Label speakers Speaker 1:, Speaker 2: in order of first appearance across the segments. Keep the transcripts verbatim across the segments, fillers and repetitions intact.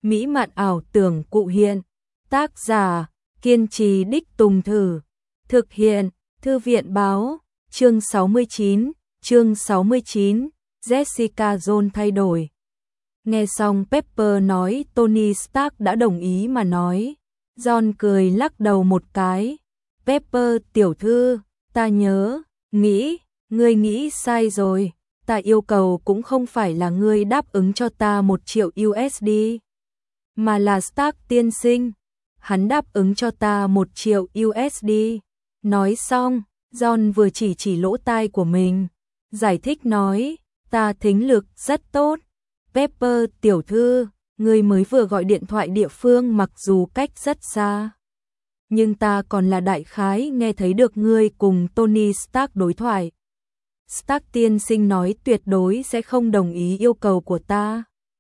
Speaker 1: mỹ mạn ảo tưởng cụ hiện. Tác giả, kiên trì đích Tùng Thử. Thực hiện, Thư viện báo. Chương sáu mươi chín, chương sáu mươi chín, Jessica Jones thay đổi. Nghe xong Pepper nói Tony Stark đã đồng ý mà nói. John cười lắc đầu một cái. Pepper tiểu thư, ta nhớ, nghĩ, ngươi nghĩ sai rồi. Ta yêu cầu cũng không phải là ngươi đáp ứng cho ta một triệu u ét đê, mà là Stark tiên sinh. Hắn đáp ứng cho ta một triệu u ét đê. Nói xong, John vừa chỉ chỉ lỗ tai của mình, giải thích nói, ta thính lực rất tốt. Pepper tiểu thư, ngươi mới vừa gọi điện thoại địa phương mặc dù cách rất xa, nhưng ta còn là đại khái nghe thấy được ngươi cùng Tony Stark đối thoại. Stark tiên sinh nói tuyệt đối sẽ không đồng ý yêu cầu của ta.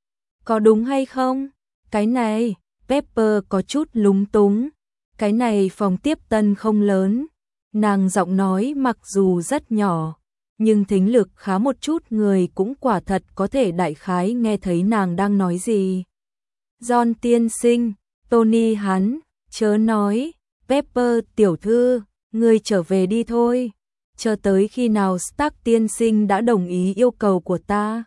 Speaker 1: Có đúng hay không? Cái này, Pepper có chút lúng túng. Cái này phòng tiếp tân không lớn. Nàng giọng nói mặc dù rất nhỏ, nhưng thính lực khá một chút người cũng quả thật có thể đại khái nghe thấy nàng đang nói gì. John tiên sinh, Tony hắn, chớ nói, Pepper tiểu thư, ngươi trở về đi thôi. Chờ tới khi nào Stark tiên sinh đã đồng ý yêu cầu của ta,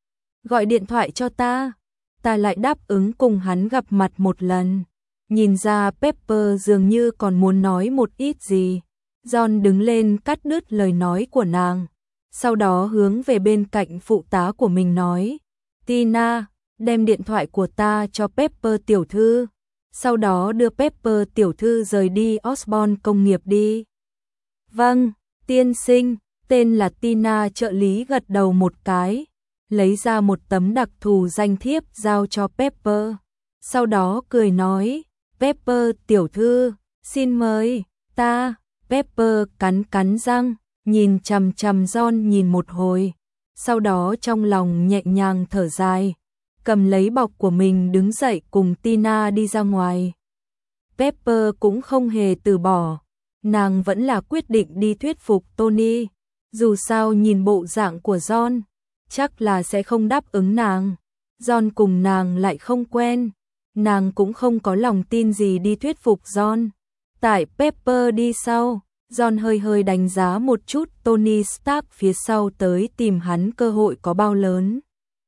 Speaker 1: gọi điện thoại cho ta, ta lại đáp ứng cùng hắn gặp mặt một lần. Nhìn ra Pepper dường như còn muốn nói một ít gì. John đứng lên cắt đứt lời nói của nàng, sau đó hướng về bên cạnh phụ tá của mình nói, Tina, đem điện thoại của ta cho Pepper tiểu thư, sau đó đưa Pepper tiểu thư rời đi Osborne công nghiệp đi. Vâng, tiên sinh. Tên là Tina trợ lý gật đầu một cái, lấy ra một tấm đặc thù danh thiếp giao cho Pepper, sau đó cười nói, Pepper tiểu thư, xin mời, ta. Pepper cắn cắn răng, nhìn chằm chằm John nhìn một hồi, sau đó trong lòng nhẹ nhàng thở dài, cầm lấy bọc của mình đứng dậy cùng Tina đi ra ngoài. Pepper cũng không hề từ bỏ, nàng vẫn là quyết định đi thuyết phục Tony, dù sao nhìn bộ dạng của John, chắc là sẽ không đáp ứng nàng. John cùng nàng lại không quen, nàng cũng không có lòng tin gì đi thuyết phục John. Tại Pepper đi sau, John hơi hơi đánh giá một chút Tony Stark phía sau tới tìm hắn cơ hội có bao lớn.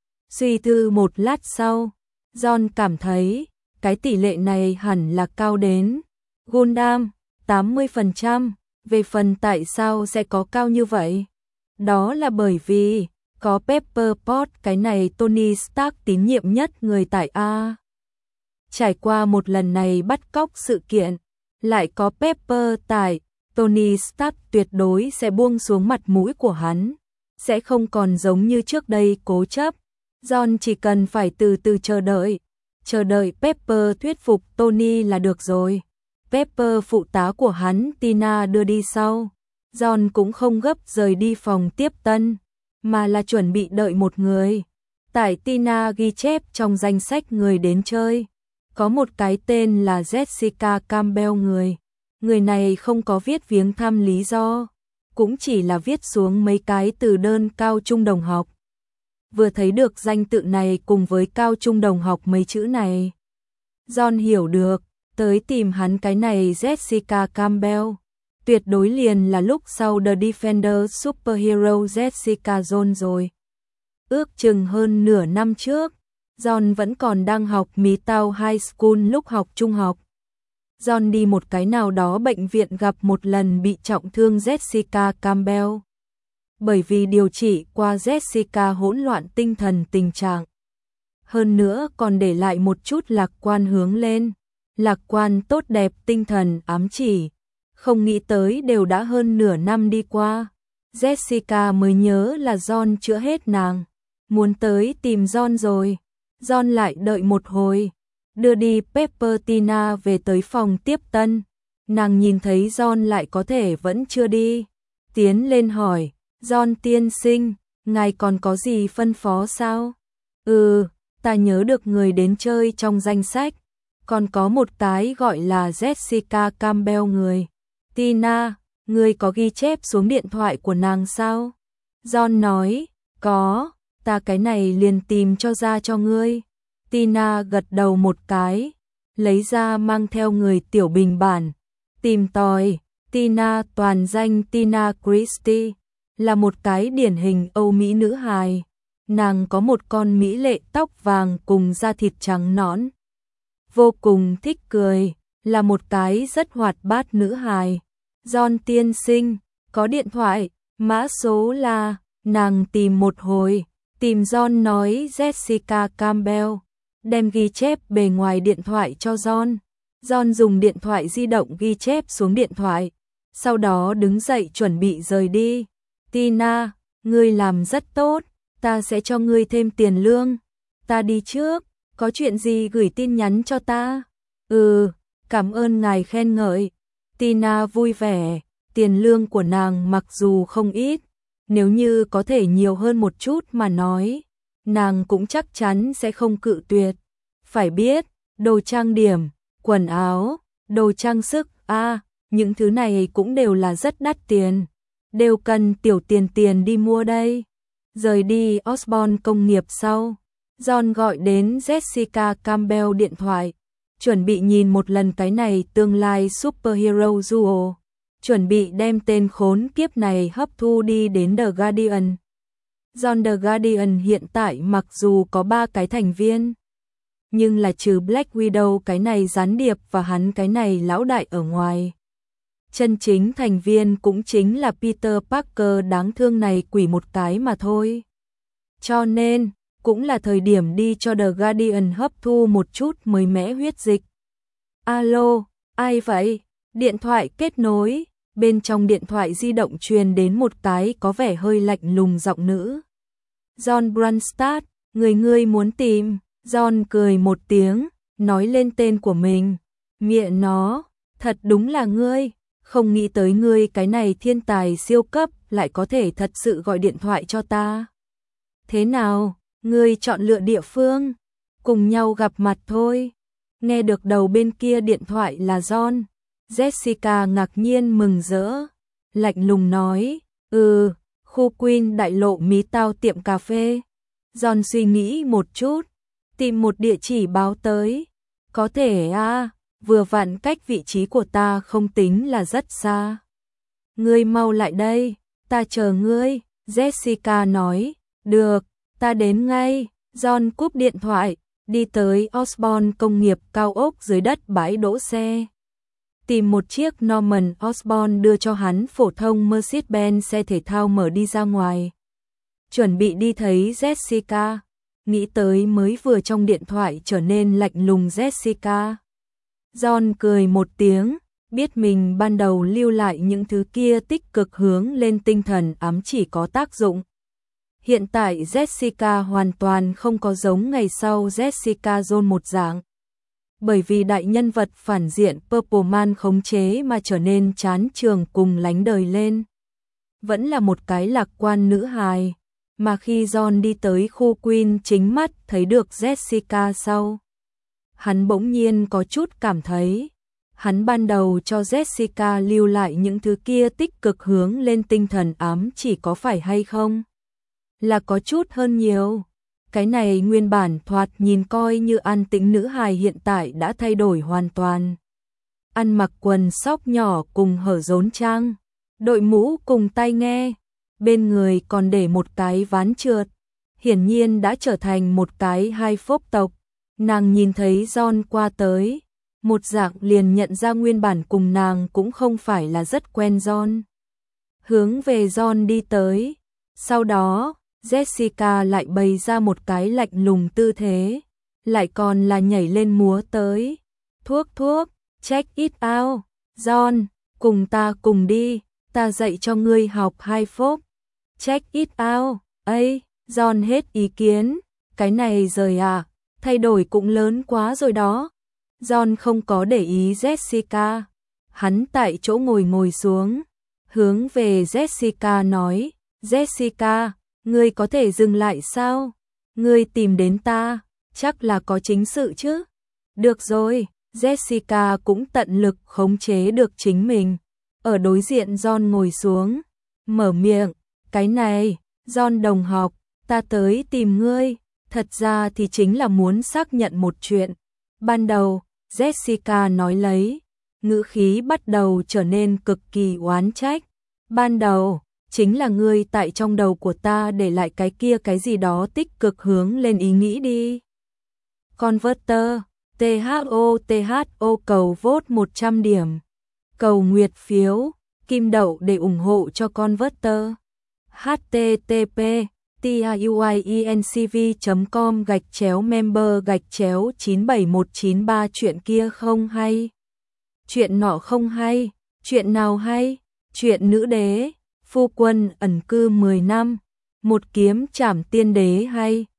Speaker 1: Suy tư một lát sau, John cảm thấy cái tỷ lệ này hẳn là cao đến Gundam tám mươi phần trăm. Về phần tại sao sẽ có cao như vậy? Đó là bởi vì có Pepper Potts, cái này Tony Stark tín nhiệm nhất người tại A. Trải qua một lần này bắt cóc sự kiện, lại có Pepper tại, Tony Stark tuyệt đối sẽ buông xuống mặt mũi của hắn, sẽ không còn giống như trước đây cố chấp. John chỉ cần phải từ từ chờ đợi, chờ đợi Pepper thuyết phục Tony là được rồi. Pepper phụ tá của hắn Tina đưa đi sau, John cũng không gấp rời đi phòng tiếp tân, mà là chuẩn bị đợi một người. Tại Tina ghi chép trong danh sách người đến chơi, có một cái tên là Jessica Campbell người. Người này không có viết viếng thăm lý do, cũng chỉ là viết xuống mấy cái từ đơn cao trung đồng học. Vừa thấy được danh tự này cùng với cao trung đồng học mấy chữ này, John hiểu được, tới tìm hắn cái này Jessica Campbell, tuyệt đối liền là lúc sau The Defender Superhero Jessica Jones rồi. Ước chừng hơn nửa năm trước, John vẫn còn đang học Midtown High School lúc học trung học. John đi một cái nào đó bệnh viện gặp một lần bị trọng thương Jessica Campbell. Bởi vì điều trị qua Jessica hỗn loạn tinh thần tình trạng. Hơn nữa còn để lại một chút lạc quan hướng lên. Lạc quan tốt đẹp tinh thần ám chỉ. Không nghĩ tới đều đã hơn nửa năm đi qua. Jessica mới nhớ là John chữa hết nàng. Muốn tới tìm John rồi. John lại đợi một hồi. Đưa đi Pepper Tina về tới phòng tiếp tân. Nàng nhìn thấy John lại có thể vẫn chưa đi. Tiến lên hỏi, John tiên sinh, ngài còn có gì phân phó sao? Ừ, ta nhớ được người đến chơi trong danh sách. Còn có một cái gọi là Jessica Campbell người. Tina, ngươi có ghi chép xuống điện thoại của nàng sao? John nói, có, ta cái này liền tìm cho ra cho ngươi. Tina gật đầu một cái, lấy ra mang theo người tiểu bình bản, tìm tòi. Tina, toàn danh Tina Christie, là một cái điển hình Âu Mỹ nữ hài. Nàng có một con mỹ lệ tóc vàng cùng da thịt trắng nõn. Vô cùng thích cười, là một cái rất hoạt bát nữ hài. John tiên sinh, có điện thoại, mã số là, nàng tìm một hồi, tìm John nói Jessica Campbell, đem ghi chép bề ngoài điện thoại cho John. John dùng điện thoại di động ghi chép xuống điện thoại, sau đó đứng dậy chuẩn bị rời đi. Tina, ngươi làm rất tốt, ta sẽ cho ngươi thêm tiền lương. Ta đi trước, có chuyện gì gửi tin nhắn cho ta. Ừ, cảm ơn ngài khen ngợi. Tina vui vẻ, tiền lương của nàng mặc dù không ít, nếu như có thể nhiều hơn một chút mà nói, nàng cũng chắc chắn sẽ không cự tuyệt. Phải biết, đồ trang điểm, quần áo, đồ trang sức, a, à, những thứ này cũng đều là rất đắt tiền, đều cần tiểu tiền tiền đi mua đây. Rời đi Osborne công nghiệp sau, John gọi đến Jessica Campbell điện thoại, chuẩn bị nhìn một lần cái này tương lai superhero duo, chuẩn bị đem tên khốn kiếp này hấp thu đi đến The Guardian. John The Guardian hiện tại mặc dù có ba cái thành viên, nhưng là trừ Black Widow cái này gián điệp và hắn cái này lão đại ở ngoài, chân chính thành viên cũng chính là Peter Parker đáng thương này quỷ một cái mà thôi. Cho nên, cũng là thời điểm đi cho The Guardian hấp thu một chút mới mẻ huyết dịch. Alo, ai vậy? Điện thoại kết nối, bên trong điện thoại di động truyền đến một cái có vẻ hơi lạnh lùng giọng nữ. John Brunstad, người ngươi muốn tìm. John cười một tiếng, nói lên tên của mình. Mẹ nó, thật đúng là ngươi, không nghĩ tới ngươi cái này thiên tài siêu cấp lại có thể thật sự gọi điện thoại cho ta. Thế nào, ngươi chọn lựa địa phương, cùng nhau gặp mặt thôi. Nghe được đầu bên kia điện thoại là John, Jessica ngạc nhiên mừng rỡ, lạnh lùng nói, ừ, khu Queen đại lộ mí tao tiệm cà phê. John suy nghĩ một chút, tìm một địa chỉ báo tới. Có thể à, vừa vặn cách vị trí của ta không tính là rất xa. Ngươi mau lại đây, ta chờ ngươi, Jessica nói, được, ta đến ngay. John cúp điện thoại, đi tới Osborne công nghiệp cao ốc dưới đất bãi đỗ xe. Tìm một chiếc Norman Osborn đưa cho hắn phổ thông Mercedes-Benz xe thể thao mở đi ra ngoài. Chuẩn bị đi thấy Jessica, nghĩ tới mới vừa trong điện thoại trở nên lạnh lùng Jessica. John cười một tiếng, biết mình ban đầu lưu lại những thứ kia tích cực hướng lên tinh thần ám chỉ có tác dụng. Hiện tại Jessica hoàn toàn không có giống ngày sau Jessica Jones một dạng. Bởi vì đại nhân vật phản diện Purple Man khống chế mà trở nên chán trường cùng lánh đời lên. Vẫn là một cái lạc quan nữ hài, mà khi John đi tới khu Queen chính mắt thấy được Jessica sau. Hắn bỗng nhiên có chút cảm thấy, hắn ban đầu cho Jessica lưu lại những thứ kia tích cực hướng lên tinh thần ám chỉ có phải hay không? Là có chút hơn nhiều. Cái này nguyên bản thoạt nhìn coi như an tĩnh nữ hài hiện tại đã thay đổi hoàn toàn. Ăn mặc quần sóc nhỏ cùng hở rốn trang, đội mũ cùng tai nghe, bên người còn để một cái ván trượt, hiển nhiên đã trở thành một cái hai phốc tộc. Nàng nhìn thấy John qua tới, một dạng liền nhận ra nguyên bản cùng nàng cũng không phải là rất quen John. Hướng về John đi tới, sau đó Jessica lại bày ra một cái lạnh lùng tư thế, lại còn là nhảy lên múa tới. Thuốc thuốc, check it out, John, cùng ta cùng đi, ta dạy cho ngươi học hai phốc. Check it out, ấy, John hết ý kiến, cái này rời à, thay đổi cũng lớn quá rồi đó. John không có để ý Jessica, hắn tại chỗ ngồi ngồi xuống, hướng về Jessica nói, Jessica, ngươi có thể dừng lại sao? Ngươi tìm đến ta, chắc là có chính sự chứ? Được rồi, Jessica cũng tận lực khống chế được chính mình. Ở đối diện John ngồi xuống, mở miệng, cái này, John đồng học, ta tới tìm ngươi, Thật ra thì chính là muốn xác nhận một chuyện. Ban đầu, Jessica nói lấy, ngữ khí bắt đầu trở nên cực kỳ oán trách. Ban đầu, chính là ngươi tại trong đầu của ta để lại cái kia cái gì đó tích cực hướng lên ý nghĩ đi. Converter, tê hát o tê hát o cầu vote một trăm điểm. Cầu nguyệt phiếu, kim đậu để ủng hộ cho Converter. http tiuiencv chấm com gạch chéo member gạch chéo chín bảy một chín ba chuyện kia không hay. Chuyện nọ không hay, chuyện nào hay? Chuyện nữ đế, phu quân ẩn cư mười năm, một kiếm trảm tiên đế hay.